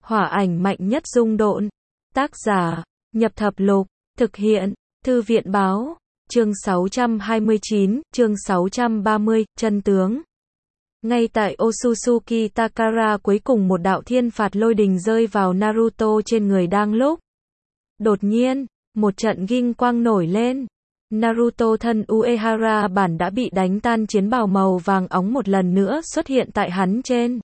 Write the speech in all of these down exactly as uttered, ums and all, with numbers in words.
Hỏa ảnh mạnh nhất dung độn. Tác giả, Nhập Thập Lục. Thực hiện, Thư viện báo. Chương sáu trăm hai mươi chín, chương sáu trăm ba mươi, chân tướng. Ngay tại Otsutsuki Takara cuối cùng một đạo thiên phạt lôi đình rơi vào Naruto trên người đang lúc. Đột nhiên, một trận ghim quang nổi lên. Naruto thân Uehara bản đã bị đánh tan chiến bào màu vàng óng một lần nữa xuất hiện tại hắn trên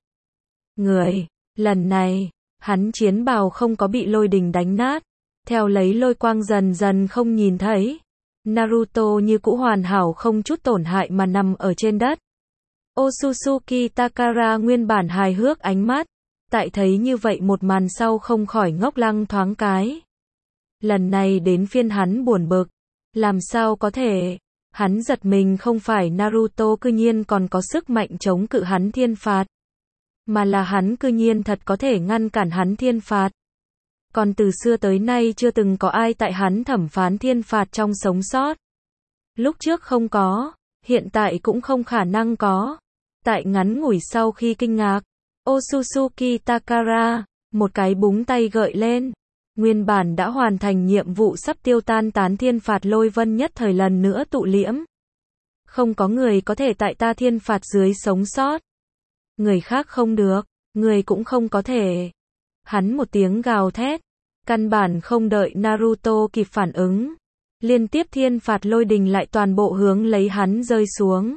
người. Lần này, hắn chiến bào không có bị lôi đình đánh nát. Theo lấy lôi quang dần dần không nhìn thấy. Naruto như cũ hoàn hảo không chút tổn hại mà nằm ở trên đất. Otsutsuki Takara nguyên bản hài hước ánh mắt. Tại thấy như vậy một màn sau không khỏi ngốc lăng thoáng cái. Lần này đến phiên hắn buồn bực. Làm sao có thể? Hắn giật mình không phải Naruto cư nhiên còn có sức mạnh chống cự hắn thiên phạt. Mà là hắn cư nhiên thật có thể ngăn cản hắn thiên phạt. Còn từ xưa tới nay chưa từng có ai tại hắn thẩm phán thiên phạt trong sống sót. Lúc trước không có, hiện tại cũng không khả năng có. Tại ngắn ngủi sau khi kinh ngạc, Otsutsuki Takara, một cái búng tay gợi lên. Nguyên bản đã hoàn thành nhiệm vụ sắp tiêu tan tán thiên phạt lôi vân nhất thời lần nữa tụ liễm. Không có người có thể tại ta thiên phạt dưới sống sót. Người khác không được, người cũng không có thể. Hắn một tiếng gào thét, căn bản không đợi Naruto kịp phản ứng. Liên tiếp thiên phạt lôi đình lại toàn bộ hướng lấy hắn rơi xuống.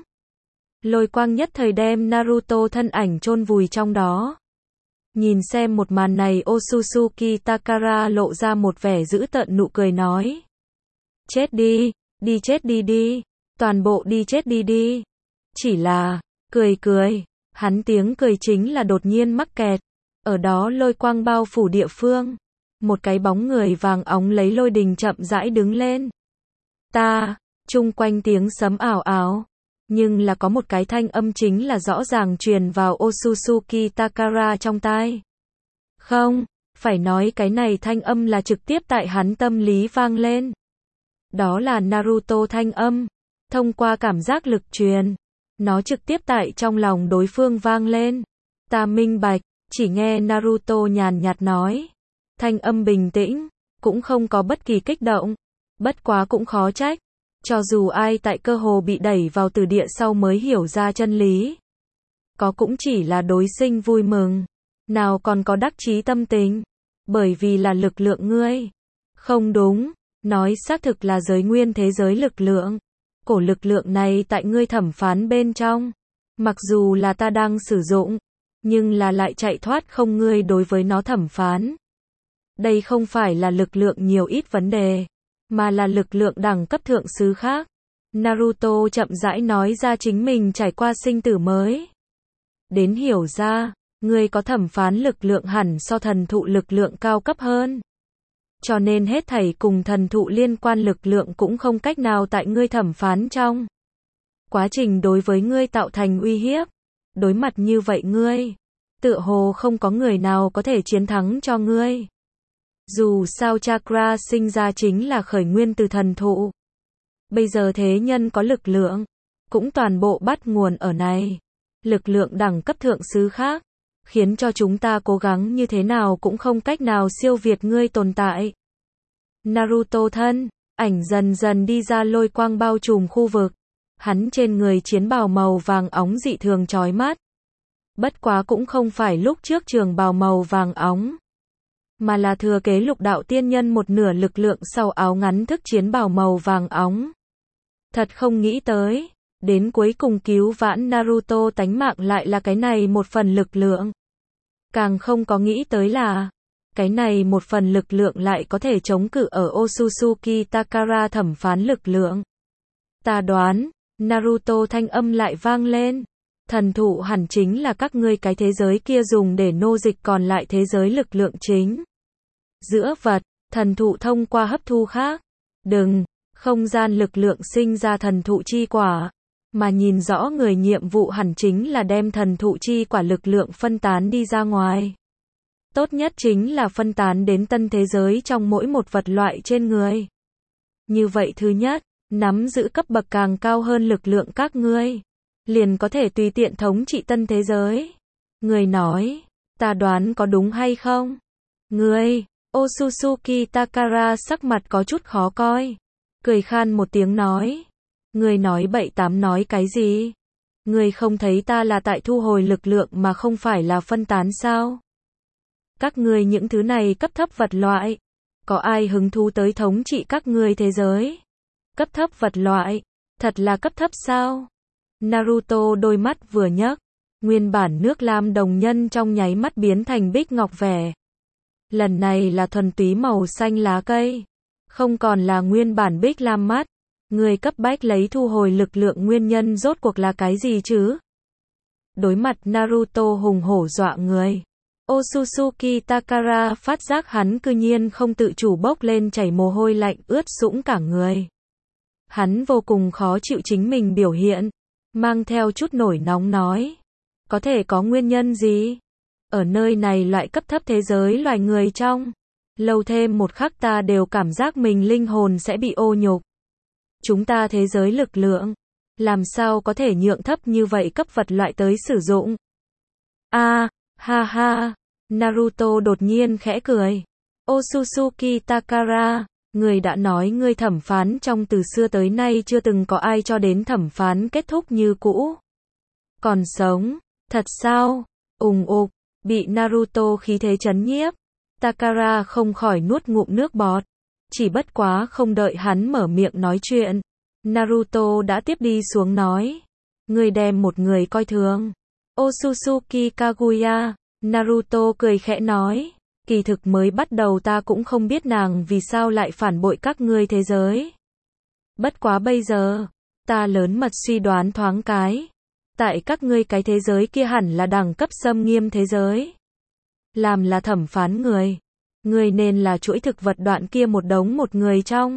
Lôi quang nhất thời đem Naruto thân ảnh chôn vùi trong đó. Nhìn xem một màn này Otsutsuki Takara lộ ra một vẻ dữ tợn nụ cười nói. Chết đi, đi chết đi đi, toàn bộ đi chết đi đi. Chỉ là, cười cười, hắn tiếng cười chính là đột nhiên mắc kẹt. Ở đó lôi quang bao phủ địa phương. Một cái bóng người vàng óng lấy lôi đình chậm rãi đứng lên. Ta, chung quanh tiếng sấm ảo ảo. Nhưng là có một cái thanh âm chính là rõ ràng truyền vào Otsutsuki Takara trong tai. Không, phải nói cái này thanh âm là trực tiếp tại hắn tâm lý vang lên. Đó là Naruto thanh âm. Thông qua cảm giác lực truyền. Nó trực tiếp tại trong lòng đối phương vang lên. Ta minh bạch, chỉ nghe Naruto nhàn nhạt nói. Thanh âm bình tĩnh, cũng không có bất kỳ kích động. Bất quá cũng khó trách. Cho dù ai tại cơ hồ bị đẩy vào từ địa sau mới hiểu ra chân lý. Có cũng chỉ là đối sinh vui mừng. Nào còn có đắc chí tâm tình. Bởi vì là lực lượng ngươi. Không đúng, nói xác thực là giới nguyên thế giới lực lượng. Cổ lực lượng này tại ngươi thẩm phán bên trong. Mặc dù là ta đang sử dụng. Nhưng là lại chạy thoát không ngươi đối với nó thẩm phán. Đây không phải là lực lượng nhiều ít vấn đề. Mà là lực lượng đẳng cấp thượng sứ khác. Naruto chậm rãi nói ra chính mình trải qua sinh tử mới. Đến hiểu ra, ngươi có thẩm phán lực lượng hẳn so thần thụ lực lượng cao cấp hơn. Cho nên hết thảy cùng thần thụ liên quan lực lượng cũng không cách nào tại ngươi thẩm phán trong. Quá trình đối với ngươi tạo thành uy hiếp. Đối mặt như vậy ngươi, tựa hồ không có người nào có thể chiến thắng cho ngươi. Dù sao chakra sinh ra chính là khởi nguyên từ thần thụ. Bây giờ thế nhân có lực lượng, cũng toàn bộ bắt nguồn ở này. Lực lượng đẳng cấp thượng sứ khác, khiến cho chúng ta cố gắng như thế nào cũng không cách nào siêu việt ngươi tồn tại. Naruto thân, ảnh dần dần đi ra lôi quang bao trùm khu vực. Hắn trên người chiến bào màu vàng óng dị thường chói mắt. Bất quá cũng không phải lúc trước trường bào màu vàng óng. Mà là thừa kế lục đạo tiên nhân một nửa lực lượng sau áo ngắn thức chiến bào màu vàng óng. Thật không nghĩ tới, đến cuối cùng cứu vãn Naruto tánh mạng lại là cái này một phần lực lượng. Càng không có nghĩ tới là, cái này một phần lực lượng lại có thể chống cự ở Otsutsuki Takara thẩm phán lực lượng. Ta đoán, Naruto thanh âm lại vang lên. Thần thụ hẳn chính là các ngươi cái thế giới kia dùng để nô dịch còn lại thế giới lực lượng chính. Giữa vật, thần thụ thông qua hấp thu khác. Đừng, không gian lực lượng sinh ra thần thụ chi quả. Mà nhìn rõ người nhiệm vụ hẳn chính là đem thần thụ chi quả lực lượng phân tán đi ra ngoài. Tốt nhất chính là phân tán đến tân thế giới trong mỗi một vật loại trên người. Như vậy thứ nhất, nắm giữ cấp bậc càng cao hơn lực lượng các ngươi. Liền có thể tùy tiện thống trị tân thế giới. Người nói, Ta đoán có đúng hay không? Ngươi, Otsutsuki Takara sắc mặt có chút khó coi. Cười khan một tiếng nói. Ngươi nói bậy tám nói cái gì? Ngươi không thấy ta là tại thu hồi lực lượng mà không phải là phân tán sao? Các ngươi những thứ này cấp thấp vật loại. Có ai hứng thú tới thống trị các ngươi thế giới? Cấp thấp vật loại. Thật là cấp thấp sao? Naruto đôi mắt vừa nhấc. Nguyên bản nước lam đồng nhân trong nháy mắt biến thành bích ngọc vẻ. Lần này là thuần túy màu xanh lá cây. Không còn là nguyên bản bích lam mắt. Người cấp bách lấy thu hồi lực lượng nguyên nhân rốt cuộc là cái gì chứ? Đối mặt Naruto hùng hổ dọa người. Otsutsuki Takara phát giác hắn cư nhiên không tự chủ bốc lên chảy mồ hôi lạnh ướt sũng cả người. Hắn vô cùng khó chịu chính mình biểu hiện. Mang theo chút nổi nóng nói. Có thể có nguyên nhân gì? Ở nơi này loại cấp thấp thế giới loài người trong. Lâu thêm một khắc ta đều cảm giác mình linh hồn sẽ bị ô nhục. Chúng ta thế giới lực lượng. Làm sao có thể nhượng thấp như vậy cấp vật loại tới sử dụng? A, à, ha ha. Naruto đột nhiên khẽ cười. Otsutsuki Takara, người đã nói ngươi thẩm phán trong từ xưa tới nay chưa từng có ai cho đến thẩm phán kết thúc như cũ. Còn sống, thật sao? Ùng ục, bị Naruto khí thế chấn nhiếp. Takara không khỏi nuốt ngụm nước bọt. Chỉ bất quá không đợi hắn mở miệng nói chuyện. Naruto đã tiếp đi xuống nói. Ngươi đem một người coi thường. Otsutsuki Kaguya, Naruto cười khẽ nói. Kỳ thực mới bắt đầu ta cũng không biết nàng vì sao lại phản bội các ngươi thế giới. Bất quá bây giờ, ta lớn mật suy đoán thoáng cái. Tại các ngươi cái thế giới kia hẳn là đẳng cấp xâm nghiêm thế giới. Làm là thẩm phán người. Người nên là chuỗi thực vật đoạn kia một đống một người trong.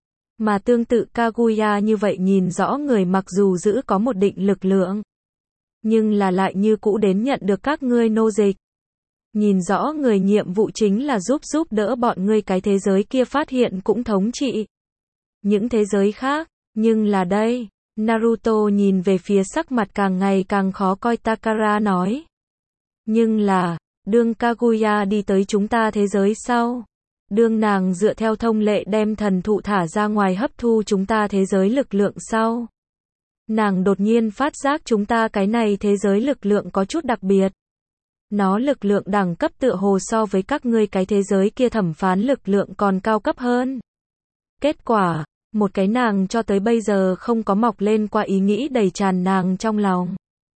Mà tương tự Kaguya như vậy nhìn rõ người mặc dù giữ có một định lực lượng. Nhưng là lại như cũ đến nhận được các ngươi nô dịch. Nhìn rõ người nhiệm vụ chính là giúp giúp đỡ bọn ngươi cái thế giới kia phát hiện cũng thống trị. Những thế giới khác, nhưng là đây. Naruto nhìn về phía sắc mặt càng ngày càng khó coi Takara nói. Nhưng là, đương Kaguya đi tới chúng ta thế giới sau. Đương nàng dựa theo thông lệ đem thần thụ thả ra ngoài hấp thu chúng ta thế giới lực lượng sau. Nàng đột nhiên phát giác chúng ta cái này thế giới lực lượng có chút đặc biệt. Nó lực lượng đẳng cấp tựa hồ so với các ngươi cái thế giới kia thẩm phán lực lượng còn cao cấp hơn. Kết quả, một cái nàng cho tới bây giờ không có mọc lên qua ý nghĩ đầy tràn nàng trong lòng.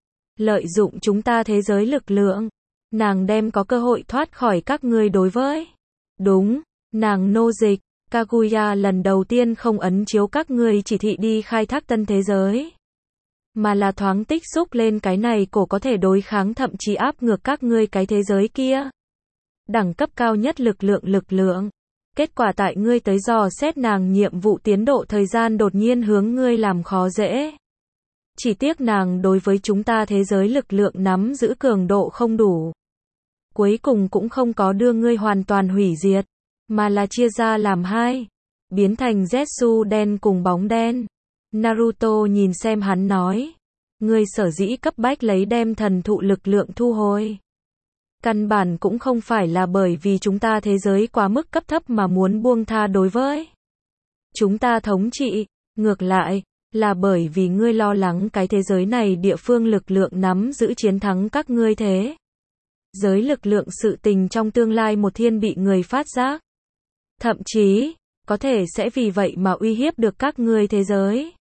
Lợi dụng chúng ta thế giới lực lượng, nàng đem có cơ hội thoát khỏi các ngươi đối với. Đúng, nàng nô dịch, Kaguya lần đầu tiên không ấn chiếu các ngươi chỉ thị đi khai thác tân thế giới. Mà là thoáng tích xúc lên cái này cổ có thể đối kháng thậm chí áp ngược các ngươi cái thế giới kia. Đẳng cấp cao nhất lực lượng lực lượng. Kết quả tại ngươi tới dò xét nàng nhiệm vụ tiến độ thời gian đột nhiên hướng ngươi làm khó dễ. Chỉ tiếc nàng đối với chúng ta thế giới lực lượng nắm giữ cường độ không đủ. Cuối cùng cũng không có đưa ngươi hoàn toàn hủy diệt, mà là chia ra làm hai. Biến thành Zetsu đen cùng bóng đen. Naruto nhìn xem hắn nói. Ngươi sở dĩ cấp bách lấy đem thần thụ lực lượng thu hồi. Căn bản cũng không phải là bởi vì chúng ta thế giới quá mức cấp thấp mà muốn buông tha đối với chúng ta thống trị. Ngược lại, là bởi vì ngươi lo lắng cái thế giới này địa phương lực lượng nắm giữ chiến thắng các ngươi thế. Giới lực lượng sự tình trong tương lai một thiên bị người phát giác. Thậm chí, có thể sẽ vì vậy mà uy hiếp được các ngươi thế giới.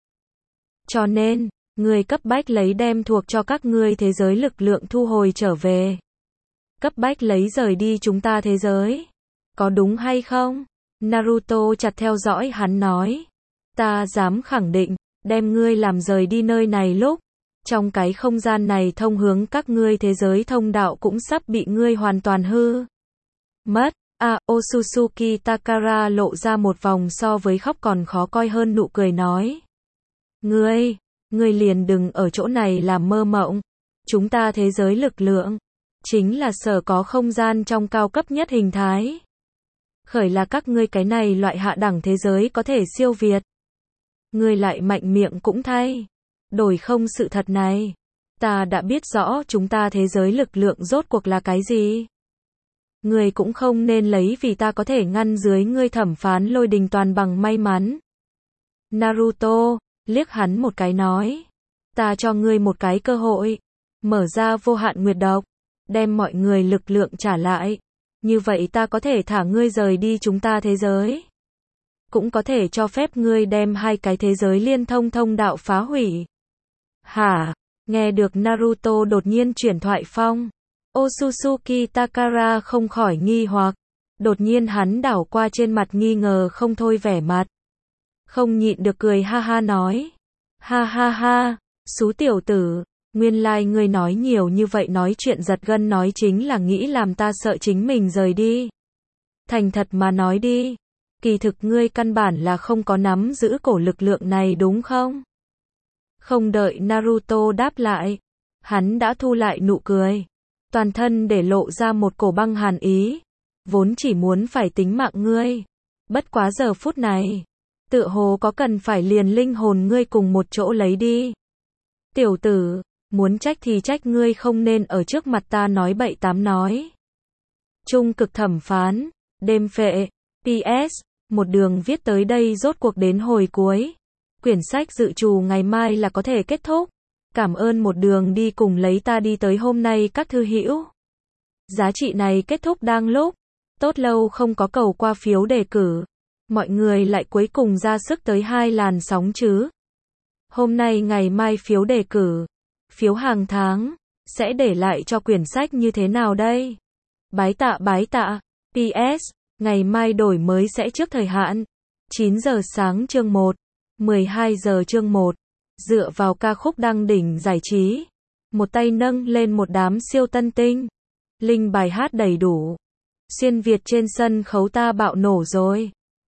Cho nên, ngươi cấp bách lấy đem thuộc cho các ngươi thế giới lực lượng thu hồi trở về. Cấp bách lấy rời đi chúng ta thế giới. Có đúng hay không? Naruto chặt theo dõi hắn nói. Ta dám khẳng định, đem ngươi làm rời đi nơi này lúc. Trong cái không gian này thông hướng các ngươi thế giới thông đạo cũng sắp bị ngươi hoàn toàn hư. Mất. À, Otsutsuki Takara lộ ra một vòng so với khóc còn khó coi hơn nụ cười nói. Ngươi, ngươi liền đừng ở chỗ này làm mơ mộng. Chúng ta thế giới lực lượng, chính là sở có không gian trong cao cấp nhất hình thái. Khởi là các ngươi cái này loại hạ đẳng thế giới có thể siêu việt. Ngươi lại mạnh miệng cũng thay. Đổi không sự thật này. Ta đã biết rõ chúng ta thế giới lực lượng rốt cuộc là cái gì. Ngươi cũng không nên lấy vì ta có thể ngăn dưới ngươi thẩm phán lôi đình toàn bằng may mắn. Naruto, liếc hắn một cái nói. Ta cho ngươi một cái cơ hội. Mở ra vô hạn nguyệt độc. Đem mọi người lực lượng trả lại. Như vậy ta có thể thả ngươi rời đi chúng ta thế giới. Cũng có thể cho phép ngươi đem hai cái thế giới liên thông thông đạo phá hủy. Hả? Nghe được Naruto đột nhiên chuyển thoại phong. Otsutsuki Takara không khỏi nghi hoặc. Đột nhiên hắn đảo qua trên mặt nghi ngờ không thôi vẻ mặt. Không nhịn được cười ha ha nói. Ha ha ha, xú tiểu tử, nguyên lai like ngươi nói nhiều như vậy nói chuyện giật gân nói chính là nghĩ làm ta sợ chính mình rời đi. Thành thật mà nói đi, kỳ thực ngươi căn bản là không có nắm giữ cổ lực lượng này đúng không? Không đợi Naruto đáp lại, hắn đã thu lại nụ cười. Toàn thân để lộ ra một cổ băng hàn ý, vốn chỉ muốn phải tính mạng ngươi. Bất quá giờ phút này, tựa hồ có cần phải liền linh hồn ngươi cùng một chỗ lấy đi. Tiểu tử, muốn trách thì trách ngươi không nên ở trước mặt ta nói bậy tám nói. Trung cực thẩm phán, đêm phệ, pê ét, một đường viết tới đây rốt cuộc đến hồi cuối. Quyển sách dự trù ngày mai là có thể kết thúc. Cảm ơn một đường đi cùng lấy ta đi tới hôm nay các thư hữu. Giá trị này kết thúc đang lúc. Tốt lâu không có cầu qua phiếu đề cử. Mọi người lại cuối cùng ra sức tới hai làn sóng chứ. Hôm nay ngày mai phiếu đề cử. Phiếu hàng tháng. Sẽ để lại cho quyển sách như thế nào đây? Bái tạ bái tạ. pê ét. Ngày mai đổi mới sẽ trước thời hạn. chín giờ sáng chương một. mười hai giờ chương một. Dựa vào ca khúc đăng đỉnh giải trí. Một tay nâng lên một đám siêu tân tinh. Linh bài hát đầy đủ. Xuyên Việt trên sân khấu ta bạo nổ rồi.